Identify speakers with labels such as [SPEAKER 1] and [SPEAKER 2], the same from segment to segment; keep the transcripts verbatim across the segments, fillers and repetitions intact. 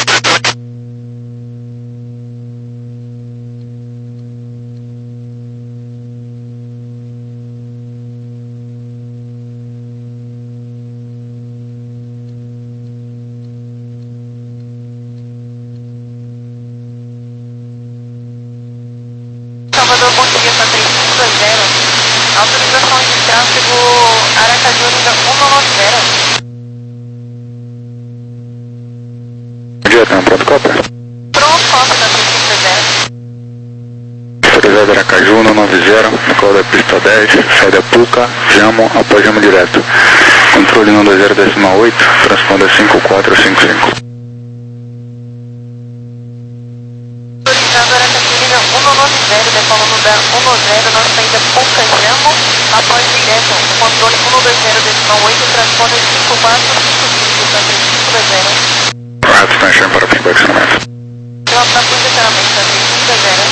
[SPEAKER 1] Salvador, bom dia, está três cinco dois zero. Autorização de tráfego Aracaju, nível um não nove zero.
[SPEAKER 2] Bom dia, tem um pronto cópia?
[SPEAKER 1] Pronto, cópia da três cinco dois zero.
[SPEAKER 2] Autorizado Aracaju, um nove zero, call da pista dez, saída Puca, Jamo, após Jamo direto. Controle um dois zero decimal oito, transponder cinco quatro cinco cinco.
[SPEAKER 1] Autorizado Aracaju, nível um não nove zero, decola no da um nove zero, na saída Puca, Jamo, após direto. Controle um dois zero decimal oito, transponder cinco quatro cinco cinco, da três cinco dois zero.
[SPEAKER 2] Correto, está enchendo para posicionamento.
[SPEAKER 1] Drop na posicionamento da três cinco dois zero.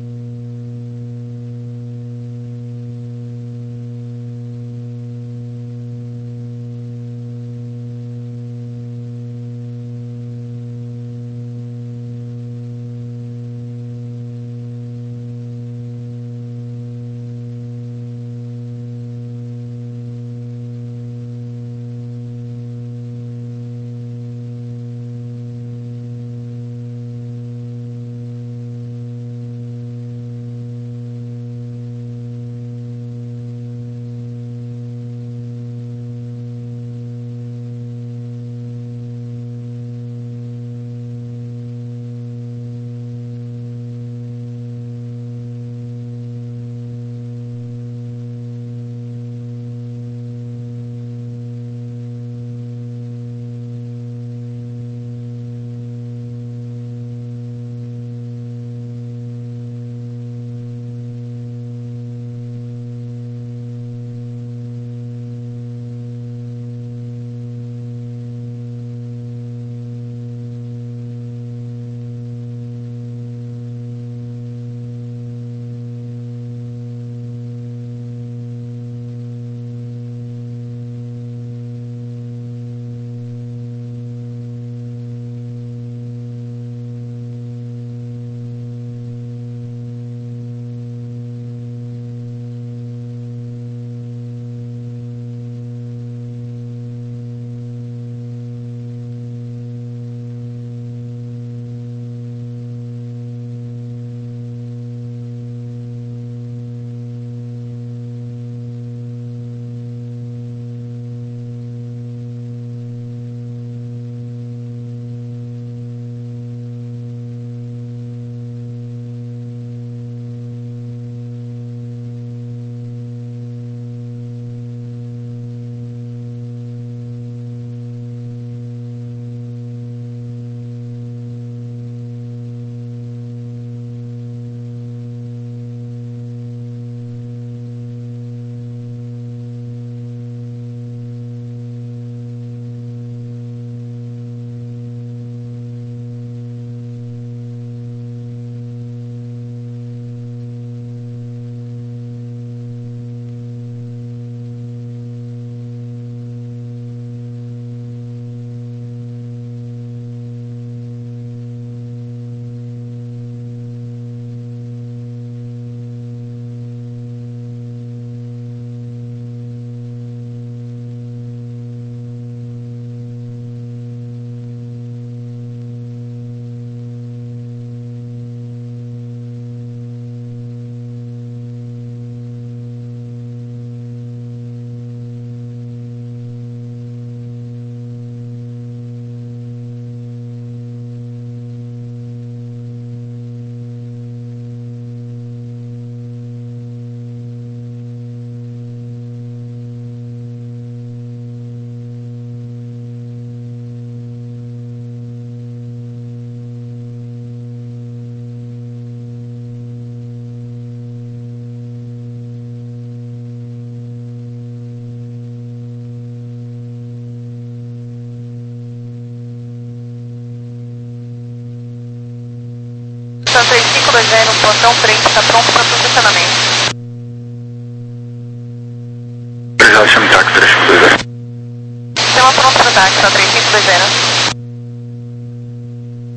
[SPEAKER 1] três cinco dois zero, portão frente, está pronto para posicionamento.
[SPEAKER 2] Já chama táxi três cinco dois zero.
[SPEAKER 1] Sistema pronto para táxi, está três cinco dois zero.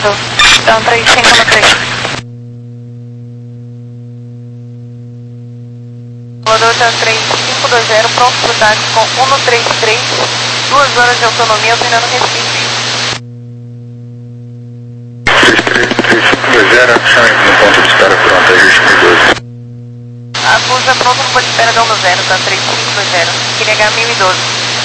[SPEAKER 1] Então três cinco no três. Voador tá três cinco dois zero, pronto pro táxi com um no três três, duas horas de autonomia, alternando Recife.
[SPEAKER 2] três três três cinco dois zero, chame no ponto de espera pronto, aí Registro mil e doze.
[SPEAKER 1] A Fusa pronto no ponto de espera da um zero, tá três cinco dois zero, Q N H mil e doze.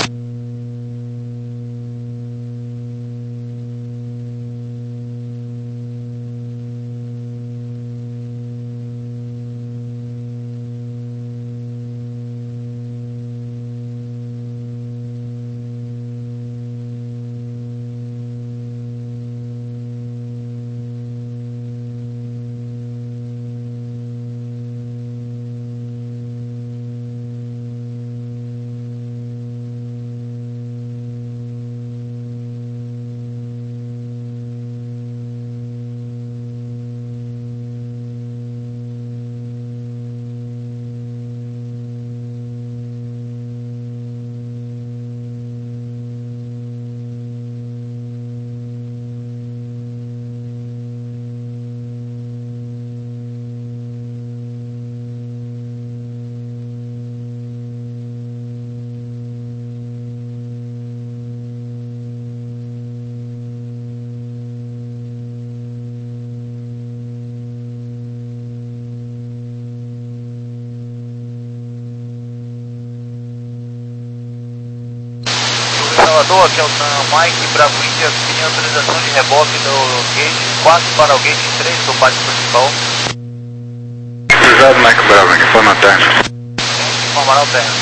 [SPEAKER 3] Salvador, aqui é o Mike Bravo India, pedindo autorização de reboque do gate quatro para o gate três do pátio principal.
[SPEAKER 2] Cruzado Mike Bravo, informa a terra.
[SPEAKER 3] Informará o terra.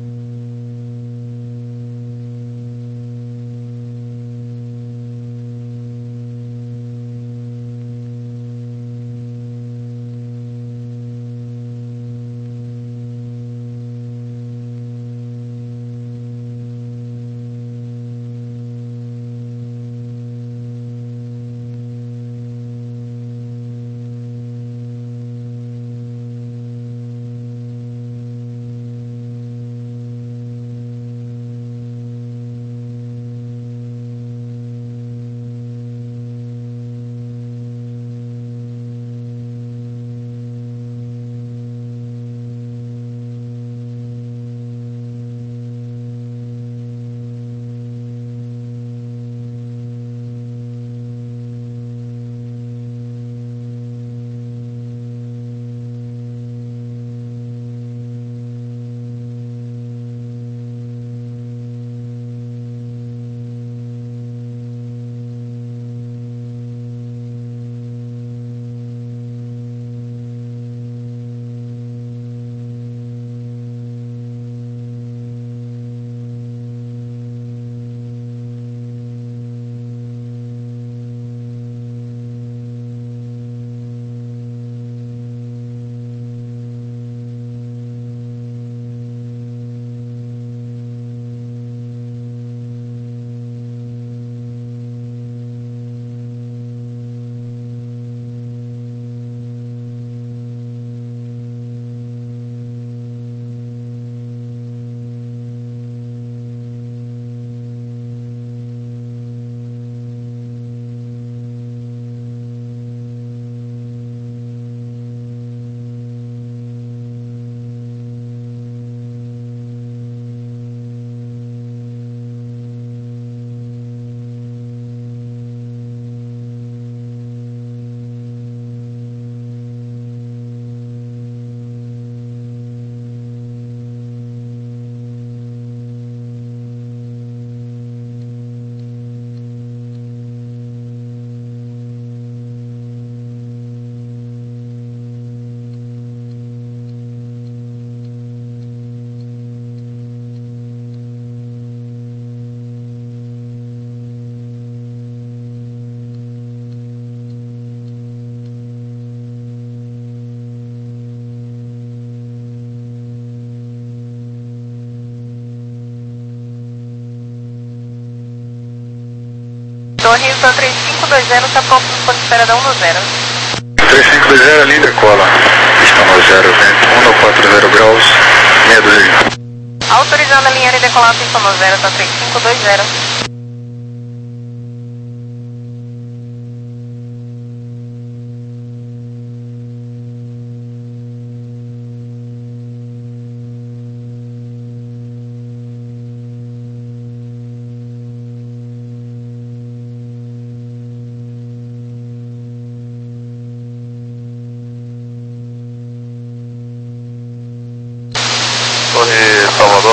[SPEAKER 1] Torre, Rio três cinco dois zero, está pronto no ponto de espera da um zero.
[SPEAKER 2] três cinco dois zero, linda cola. Está no zero, vento um quatro zero graus, meia dúzia.
[SPEAKER 1] Autorizando a linha de decolar, pista no zero, está três cinco dois zero.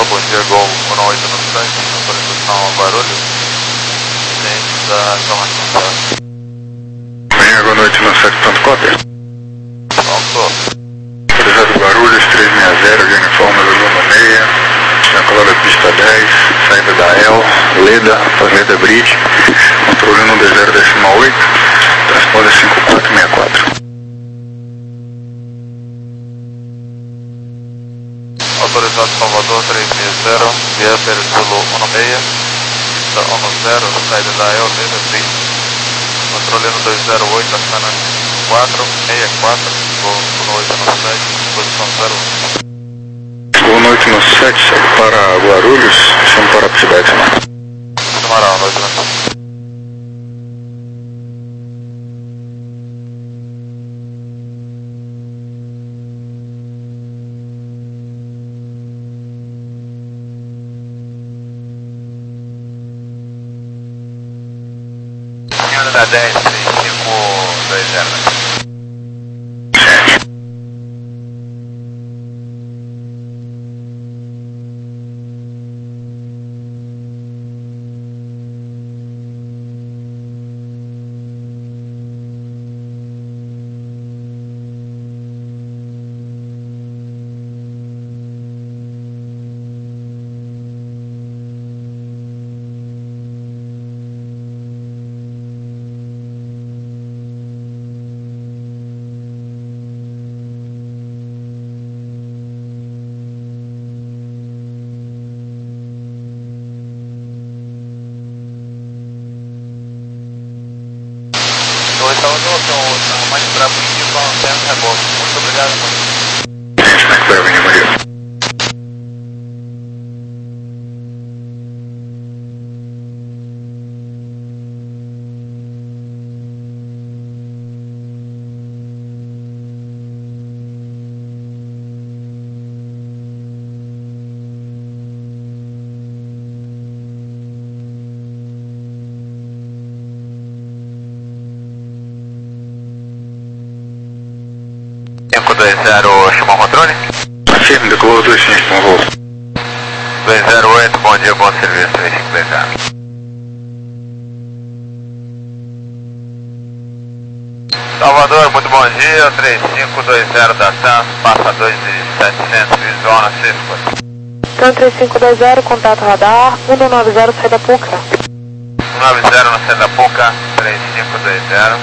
[SPEAKER 3] Olá, bom dia, Gol um oito no site, localização Guarulhos, ciente da informação da...
[SPEAKER 2] Manhã, boa noite no sete ponto cópia.
[SPEAKER 3] Pronto.
[SPEAKER 2] Autorizado Guarulhos, trezentos e sessenta, de uniforme Lulu meia, decolada da pista dez, saída da El, Leda, após Leda Bridge, controle um dois zero decimal oito, transponder cinco quatro seis quatro.
[SPEAKER 3] Autorizado Salvador trezentos e sessenta, via Pérez Zulu dezesseis, pista dez, saída da El, Leda Bridge, controle um dois zero oito, Astana cinco quatro seis quatro, Gol um oito no site, posição zero um.
[SPEAKER 2] Boa noite no sete, segue para Guarulhos, chamo para a pista dez, né?
[SPEAKER 3] Camarão, noite no site. Da dez, três cinco dois zero. Oi, Salvador, tem um mais para pedir com o centro rebote. Muito obrigado, mano.
[SPEAKER 2] Gente, como é que vai, Avenida Maria?
[SPEAKER 3] cinco dois zero, chamou o controle?
[SPEAKER 2] Afirma, decolou dois cinco, por favor.
[SPEAKER 3] dois zero oito, bom dia, bom serviço, três cinco dois zero. Salvador, muito bom dia, três cinco dois zero da TAM, passa dois e setecentos, visual na Cisco.
[SPEAKER 1] TAM três cinco dois zero, contato radar, um nove zero, sai da Puca.
[SPEAKER 3] um nove zero na Seda Puca, três cinco dois zero.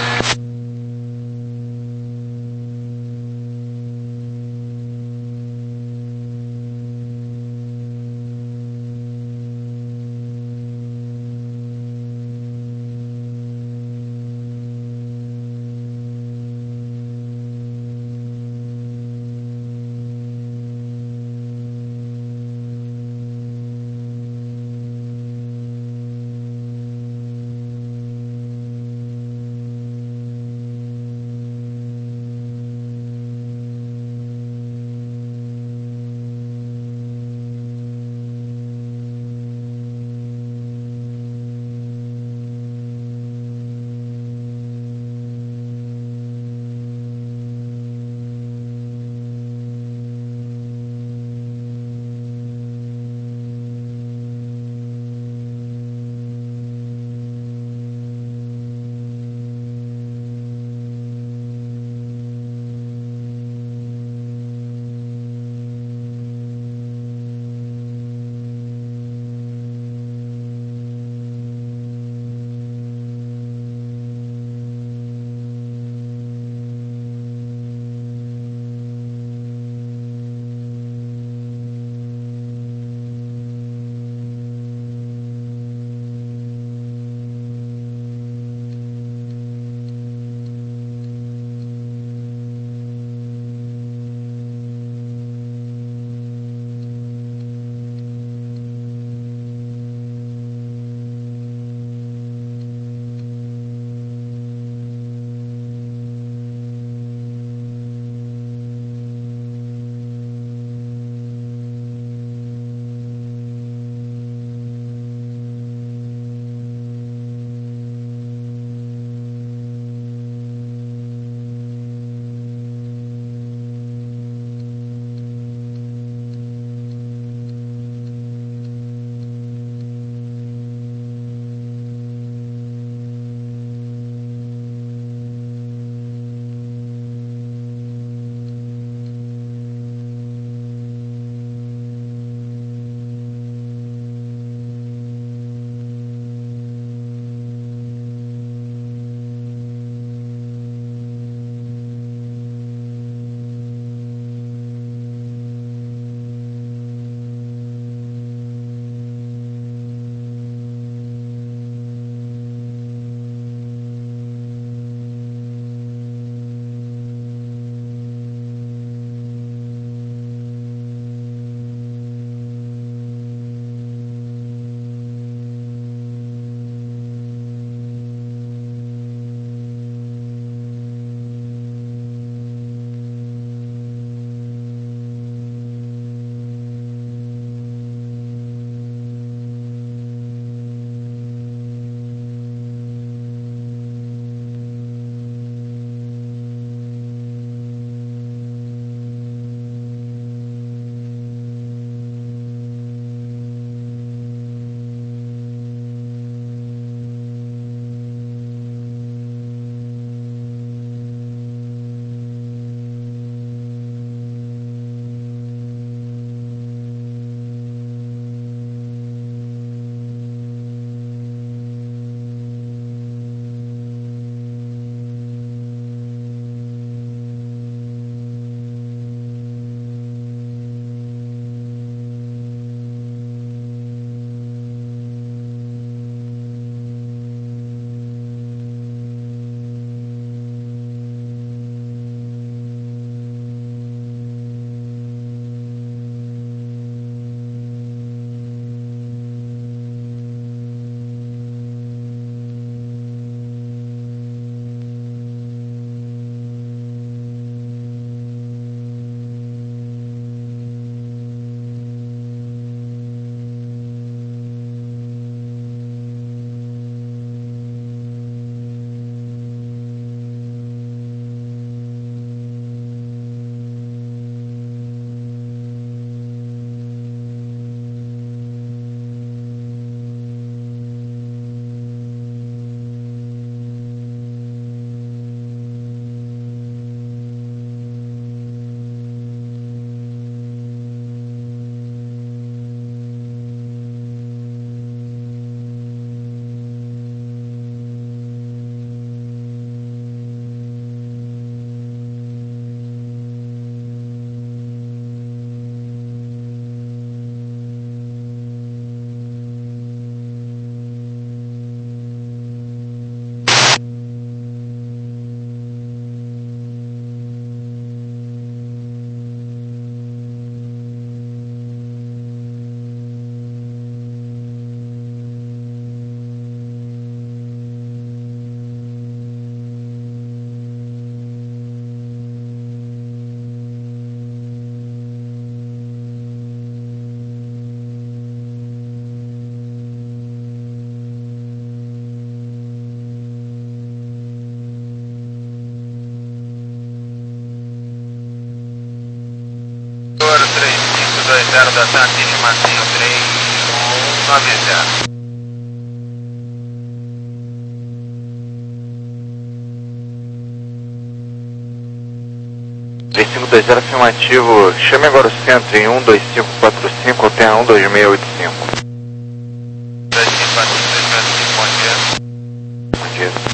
[SPEAKER 3] zero da Santíssima, Marcinho três um nove zero.
[SPEAKER 4] três cinco dois zero afirmativo, chame agora o centro em um dois cinco quatro cinco, tenha um dois seis oito cinco.
[SPEAKER 3] dois cinco quatro cinco, bom dia.
[SPEAKER 4] Bom dia.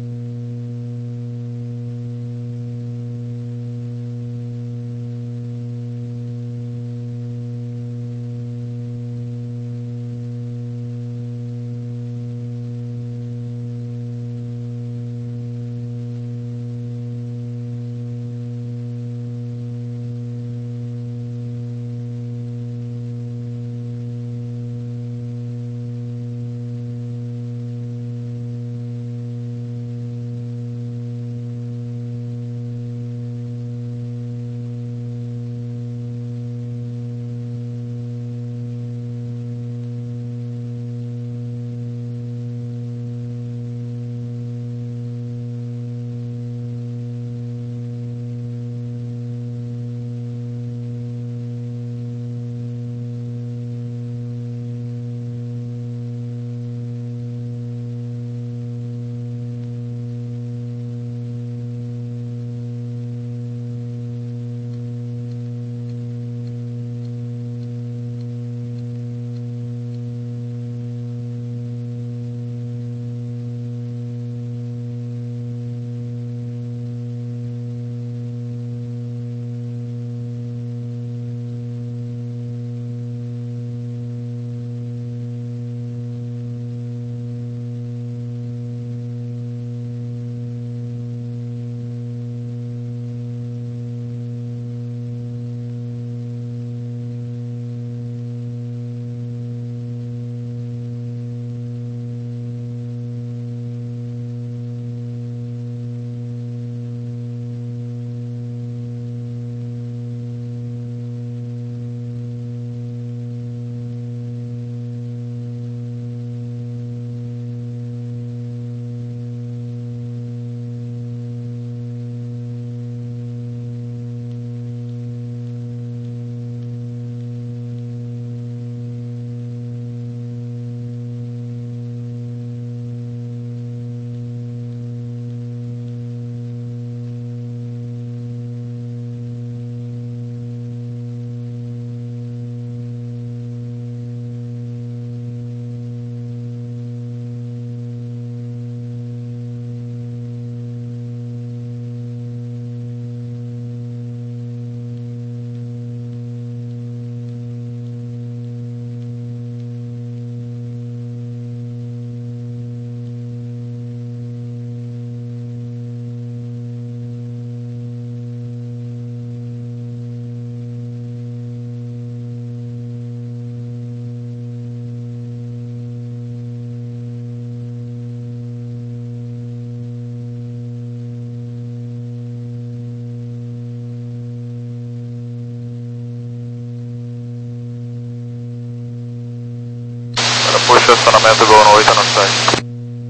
[SPEAKER 3] Puxa estacionamento Gol no oito no site.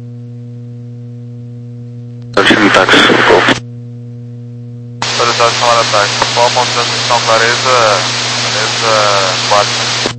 [SPEAKER 2] Destino táxi, Gol.
[SPEAKER 3] Solicitado chamada táxi. Forma transmissão clareza, clareza quatro.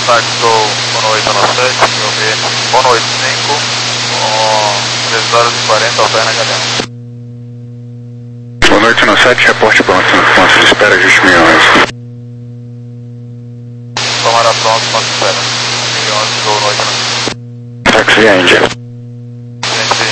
[SPEAKER 3] ataque do um oito nove sete, G O B um oito cinco, com três horas e quarenta, alterna Galeão.
[SPEAKER 2] Boa noite, no sete, reporte pronto, ponto de espera, ajuste mil e onze.
[SPEAKER 3] Tomara pronto, ponto de espera, mil e onze, Gol noite no sete.
[SPEAKER 2] Táxi via Índia.
[SPEAKER 3] Gente,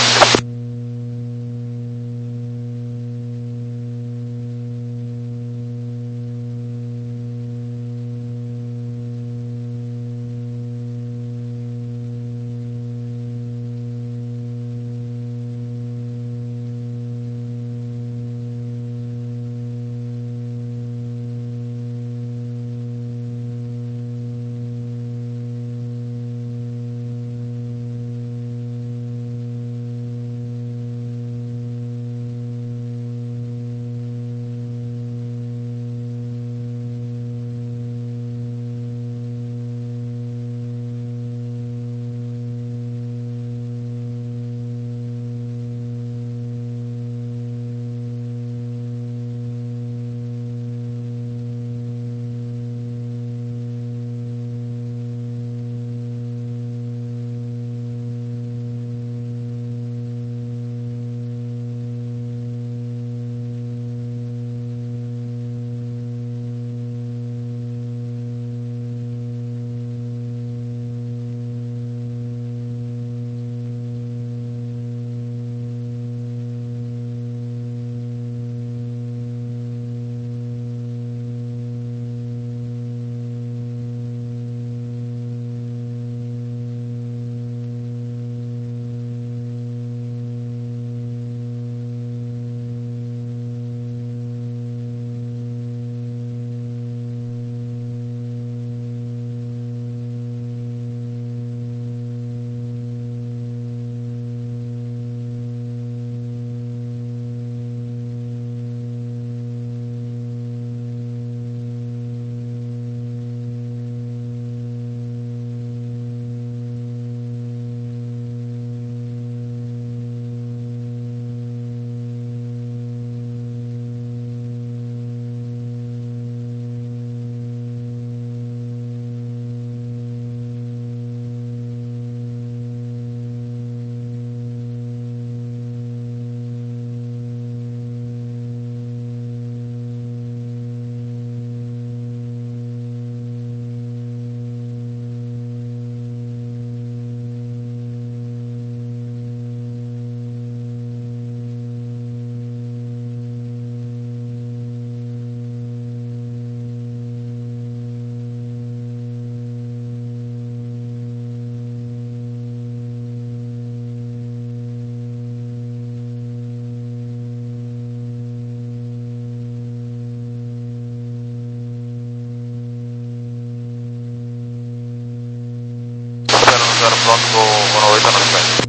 [SPEAKER 3] pronto do um oito nove sete.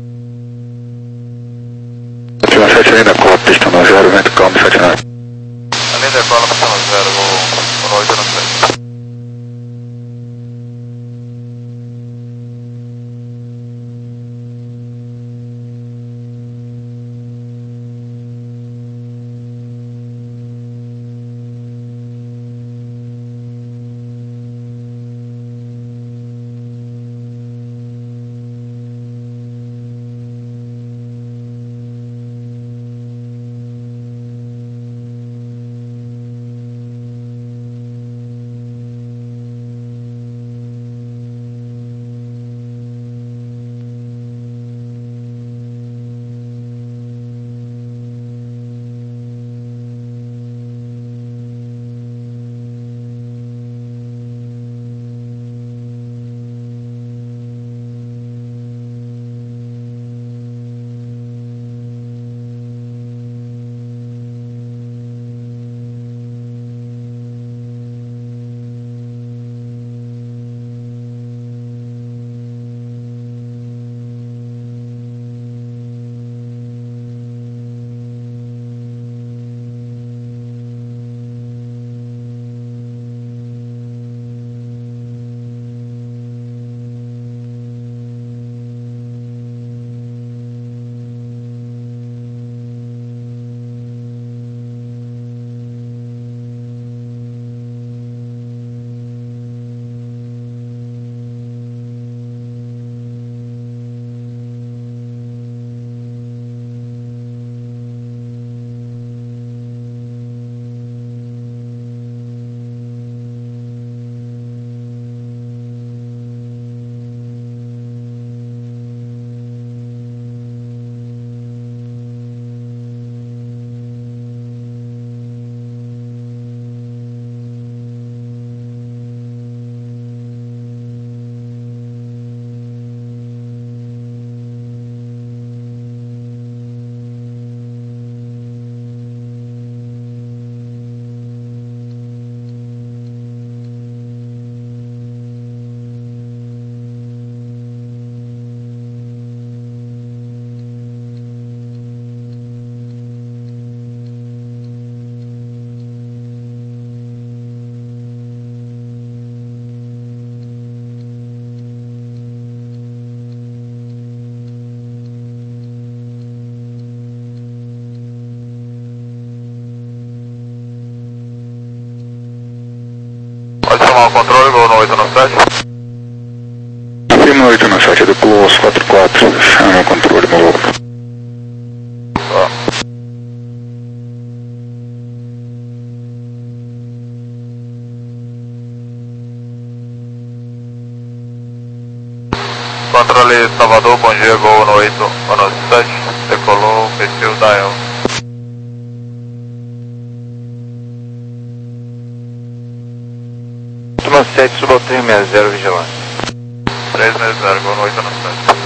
[SPEAKER 2] Última sete ainda com a pista no zero, vento calmo sete nove.
[SPEAKER 3] Além da cola, pista no zero, o um oito nove sete. tomar o controle, gol no oito nove sete.
[SPEAKER 2] Firma oito nove sete, decolou aos quatro quatro, chama o controle, maluco.
[SPEAKER 3] Tá. Controle Salvador, bom dia, gol no oito nove sete, decolou, perfil Dial.
[SPEAKER 4] oito nove sete, suba ao três seis zero, vigilância.
[SPEAKER 3] três seis zero, gol no oito nove sete.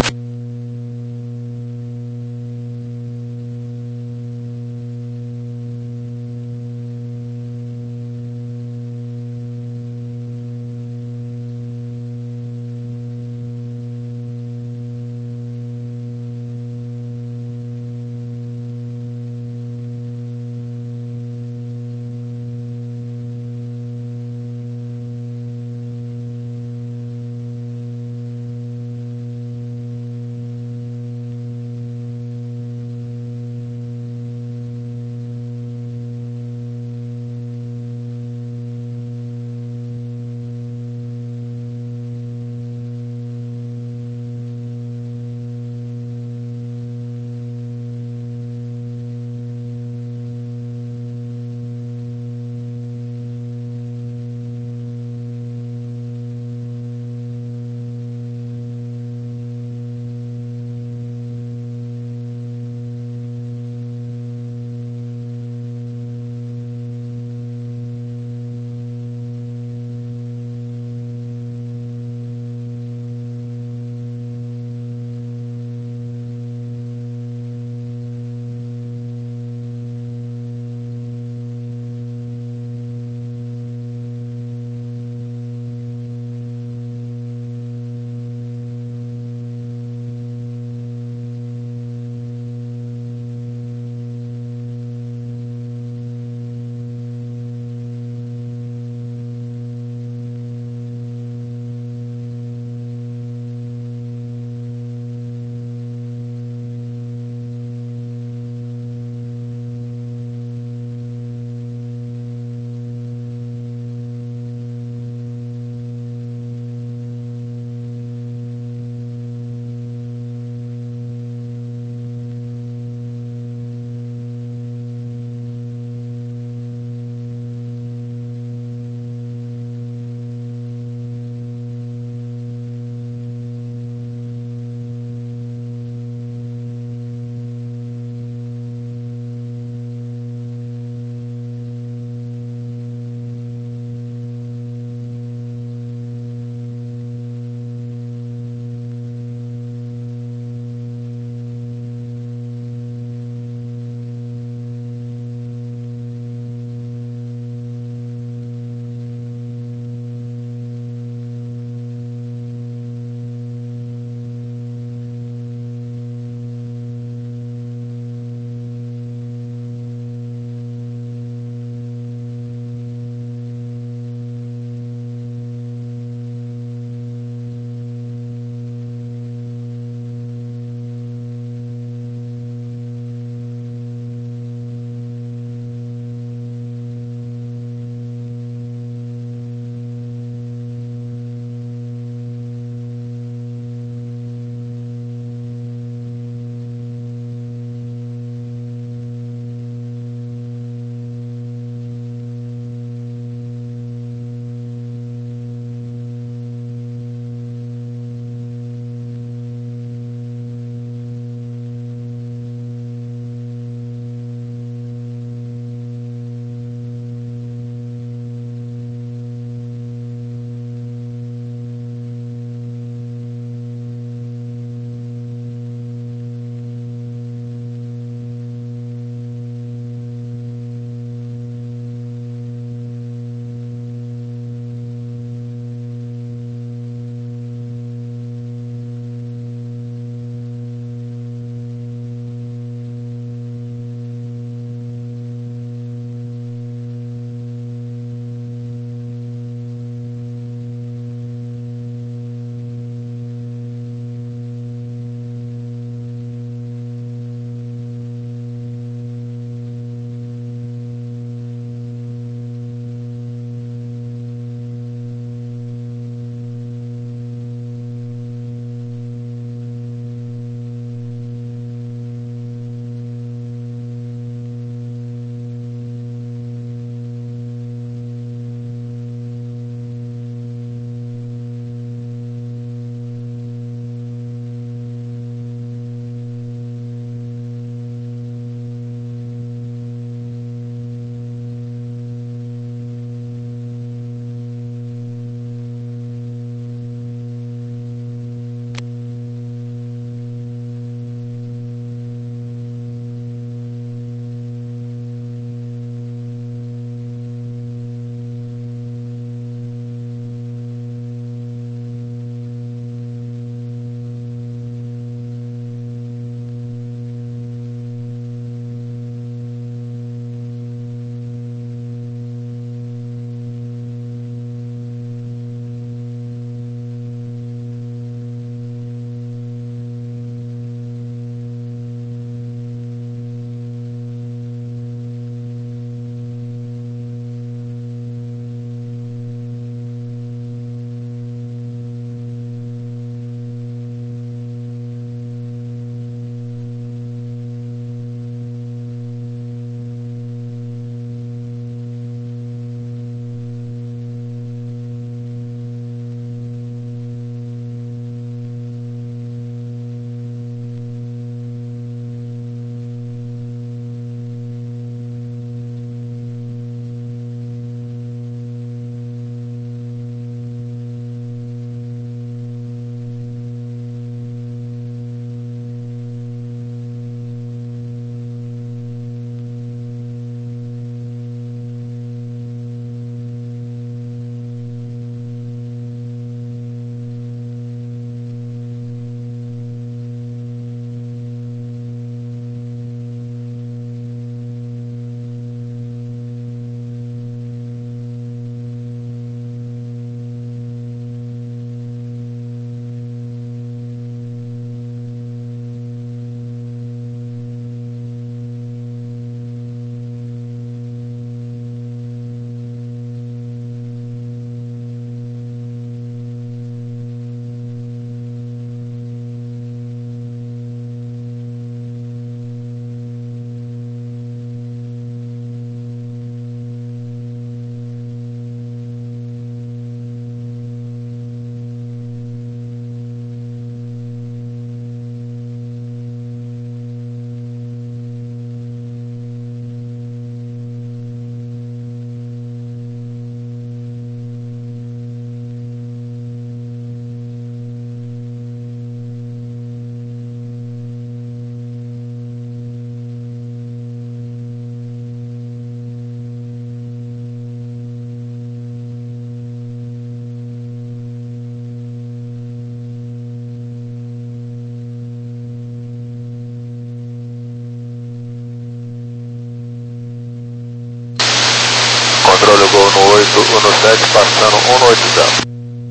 [SPEAKER 3] oito um sete, passando um oito zero.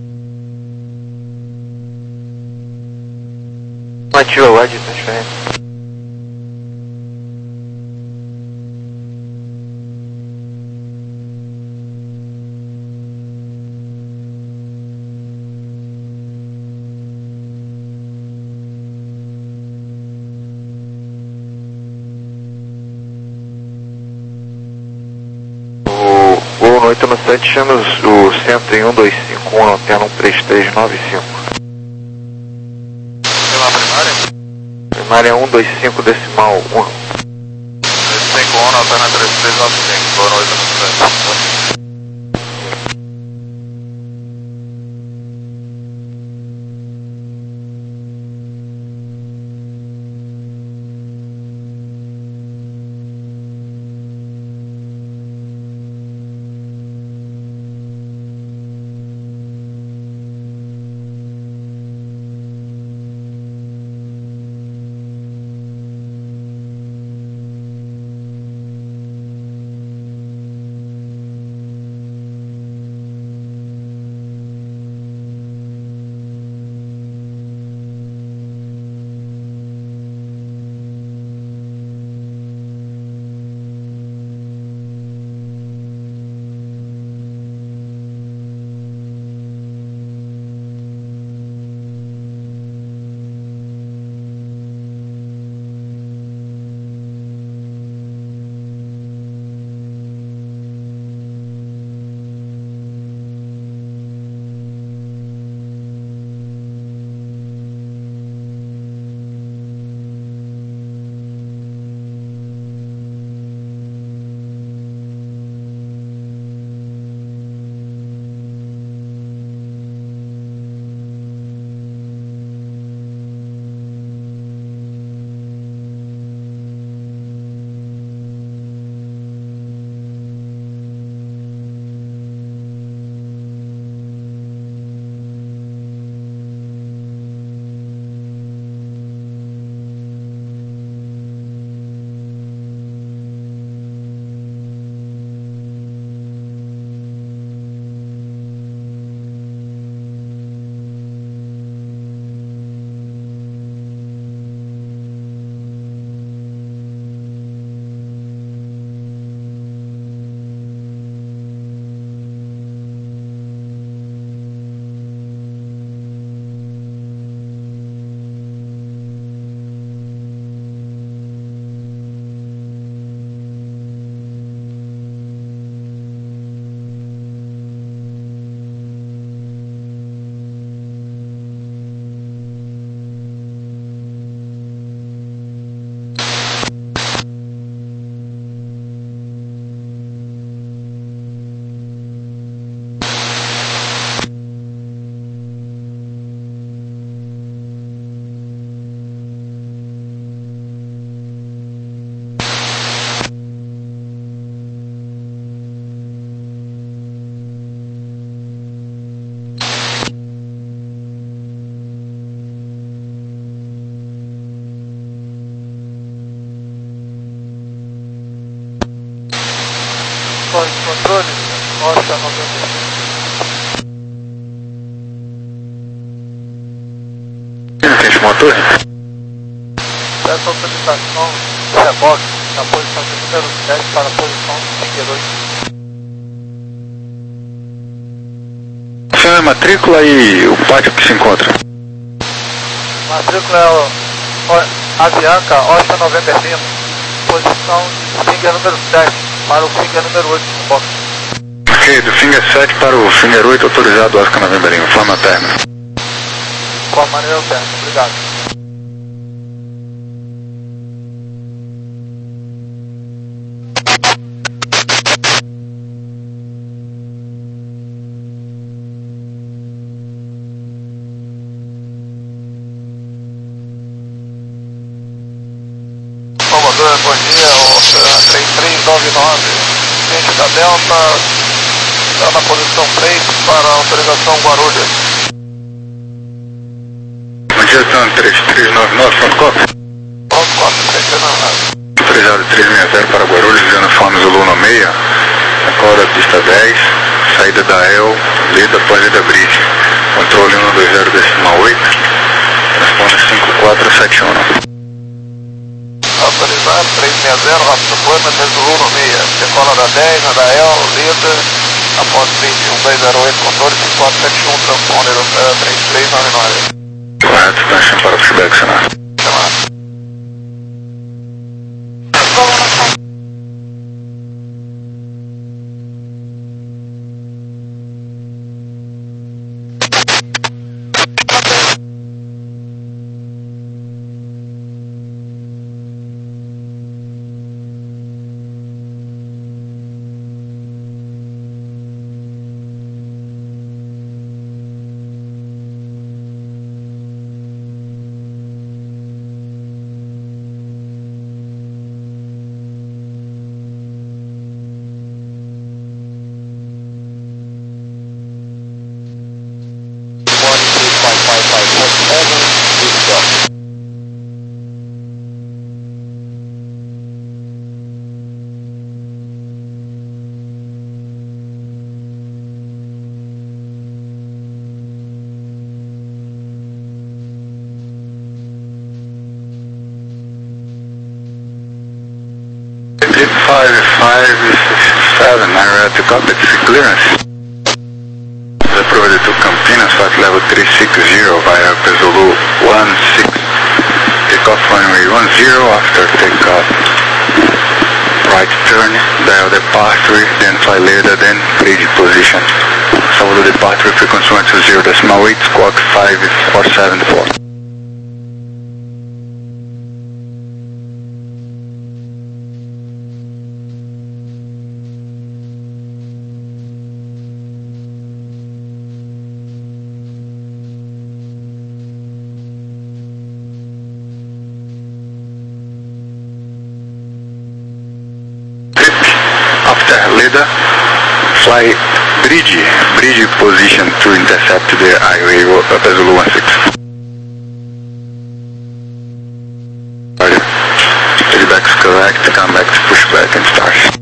[SPEAKER 4] Ativa o de transferência. O oito um sete chama o centro em um dois cinco um, antena um três três nove cinco.
[SPEAKER 3] Pela primária?
[SPEAKER 4] Primária um dois cinco decimal um.
[SPEAKER 3] três cinco um, antena três três nove cinco, boa noite um sete.
[SPEAKER 5] Torre de controle, Oscar noventa e cinco.
[SPEAKER 2] Não tem esse motor?
[SPEAKER 5] Peço autorização do reboque na posição de número sete para a posição de Figueiredo.
[SPEAKER 2] Essa é a matrícula e o pátio que se encontra.
[SPEAKER 5] Matrícula é o, o Avianca Oscar noventa e cinco, posição de Finger número sete para o Finger número oito no box.
[SPEAKER 2] Ok, do Finger sete para o Finger oito, autorizado Oscar Novemberinho, forma términa.
[SPEAKER 5] Com a maneira alterna, obrigado.
[SPEAKER 3] Salvador, bom dia, três três nove nove, gente da Delta, está na posição três para autorização Guarulhos.
[SPEAKER 2] Bom dia, Tan três três nove nove, ponto com.
[SPEAKER 3] Ponto com, sem nada.
[SPEAKER 2] Autorizado três seis zero para Guarulhos, usando forma Zulu no meia, decola da pista dez, saída da E L, Leda após Leda Bridge. Controle um dois zero decimal oito, responde cinco quatro sete um.
[SPEAKER 3] Autorizado, três seis zero, rápido deployment, Resolu no meia. Decola da dez, na da E L, Leda, após Bridge um dois zero oito, controle cinco quatro sete um, transponder uh, três três nove nove.
[SPEAKER 2] Correto, expansão para pushback, Sonar.
[SPEAKER 3] Chamado.
[SPEAKER 2] five five seven, I to copy, it's clearance. Approval to Campinas, flight level three six zero via Pesolu one six. Takeoff runway one zero after takeoff. Right turn, dial departure, then fly Leda, then bridge position. Salvador departure, frequency one two zero decimal eight, squawk five four seven four. After Leda, fly bridge, bridge position to intercept the highway Pesolu one six. Feedback is correct, come back to pushback and start.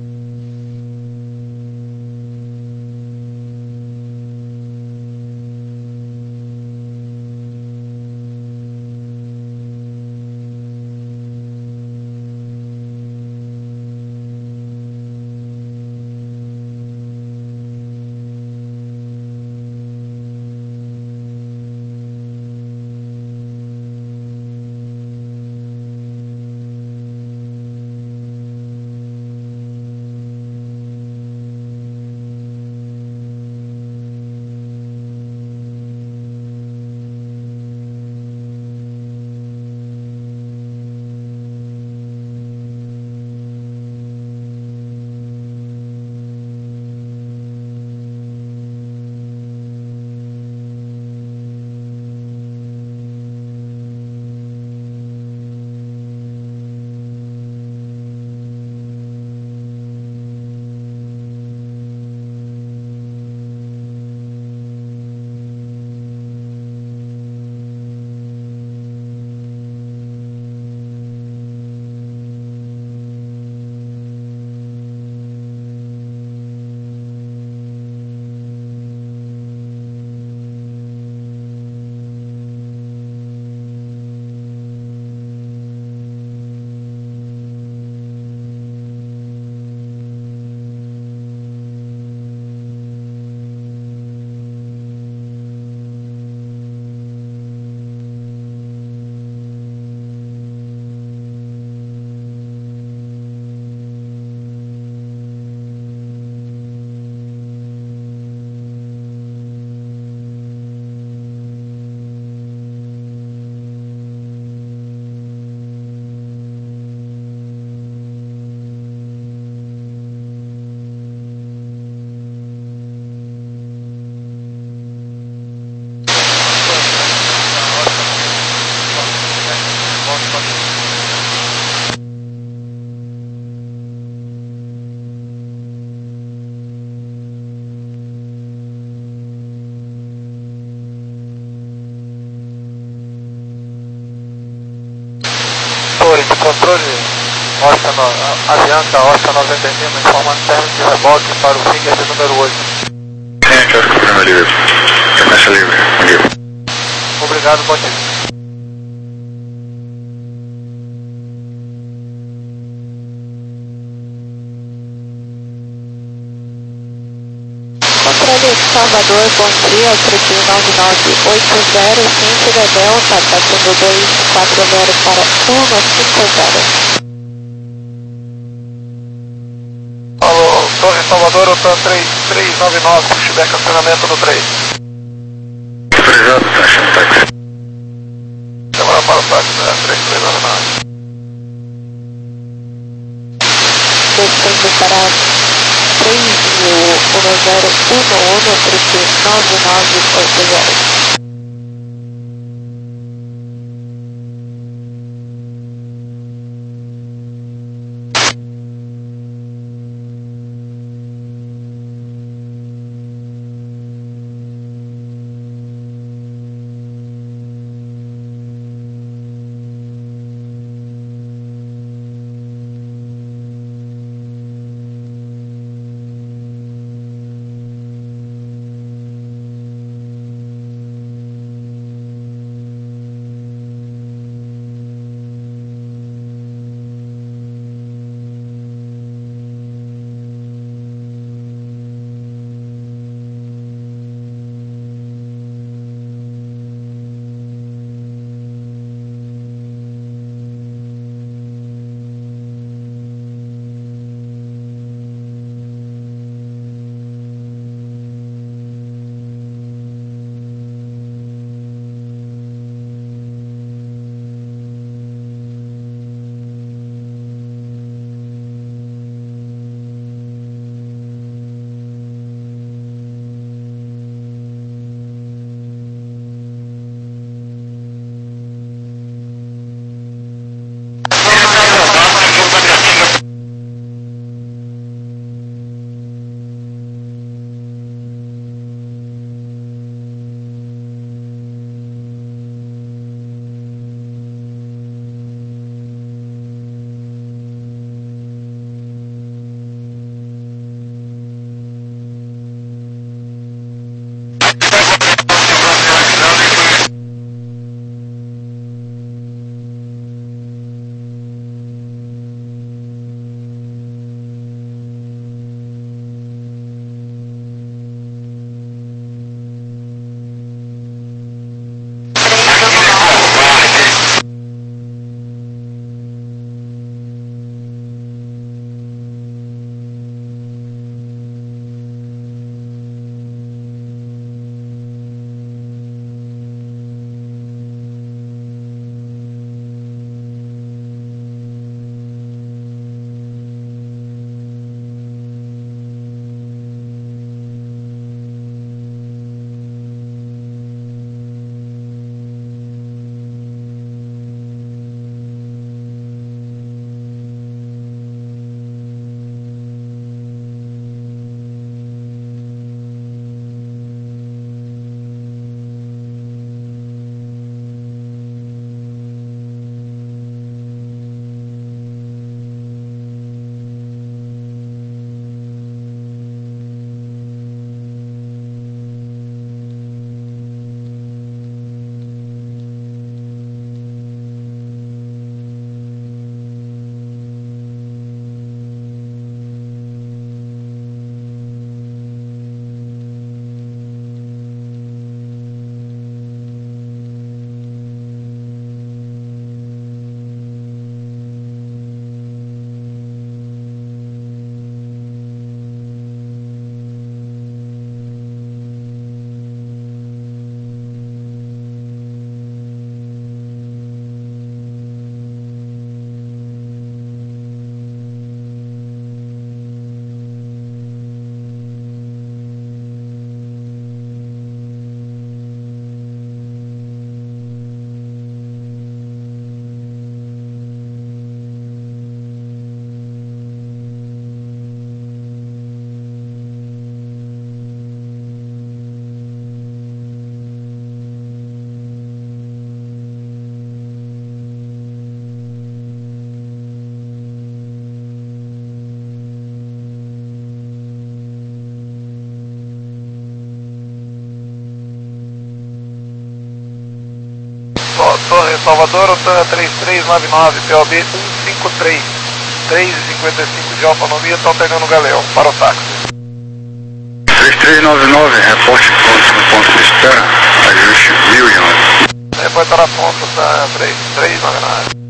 [SPEAKER 5] Controle Oscar no, Avianca, Oscar noventa e um, informando término de reboque para o Finger de número oito.
[SPEAKER 2] Certo, problema livre. Frequência livre. Bom dia.
[SPEAKER 5] Obrigado, bom dia.
[SPEAKER 1] Controle Salvador, bom dia, três nove nove oito zero, ciência da Delta, passando dois quatro zero para um cinco zero.
[SPEAKER 5] Alô, Torre Salvador, O T A N três nove nove, se tiver cancelamento no três.
[SPEAKER 2] Autorizado, tá achando táxi.
[SPEAKER 5] Câmara para o táxi, né? três três nove nove.
[SPEAKER 1] Descendo para três mil um zero um um, três nove nove oito zero.
[SPEAKER 5] em Salvador, Otan três três nove nove, P O B um cinco três, três e cinquenta e cinco de autonomia, estão pegando o Galeão, para o táxi.
[SPEAKER 2] três três nove nove, reporte pronto no ponto de espera, ajuste mil e onze.
[SPEAKER 5] Depois está na ponta, tá três três nove nove.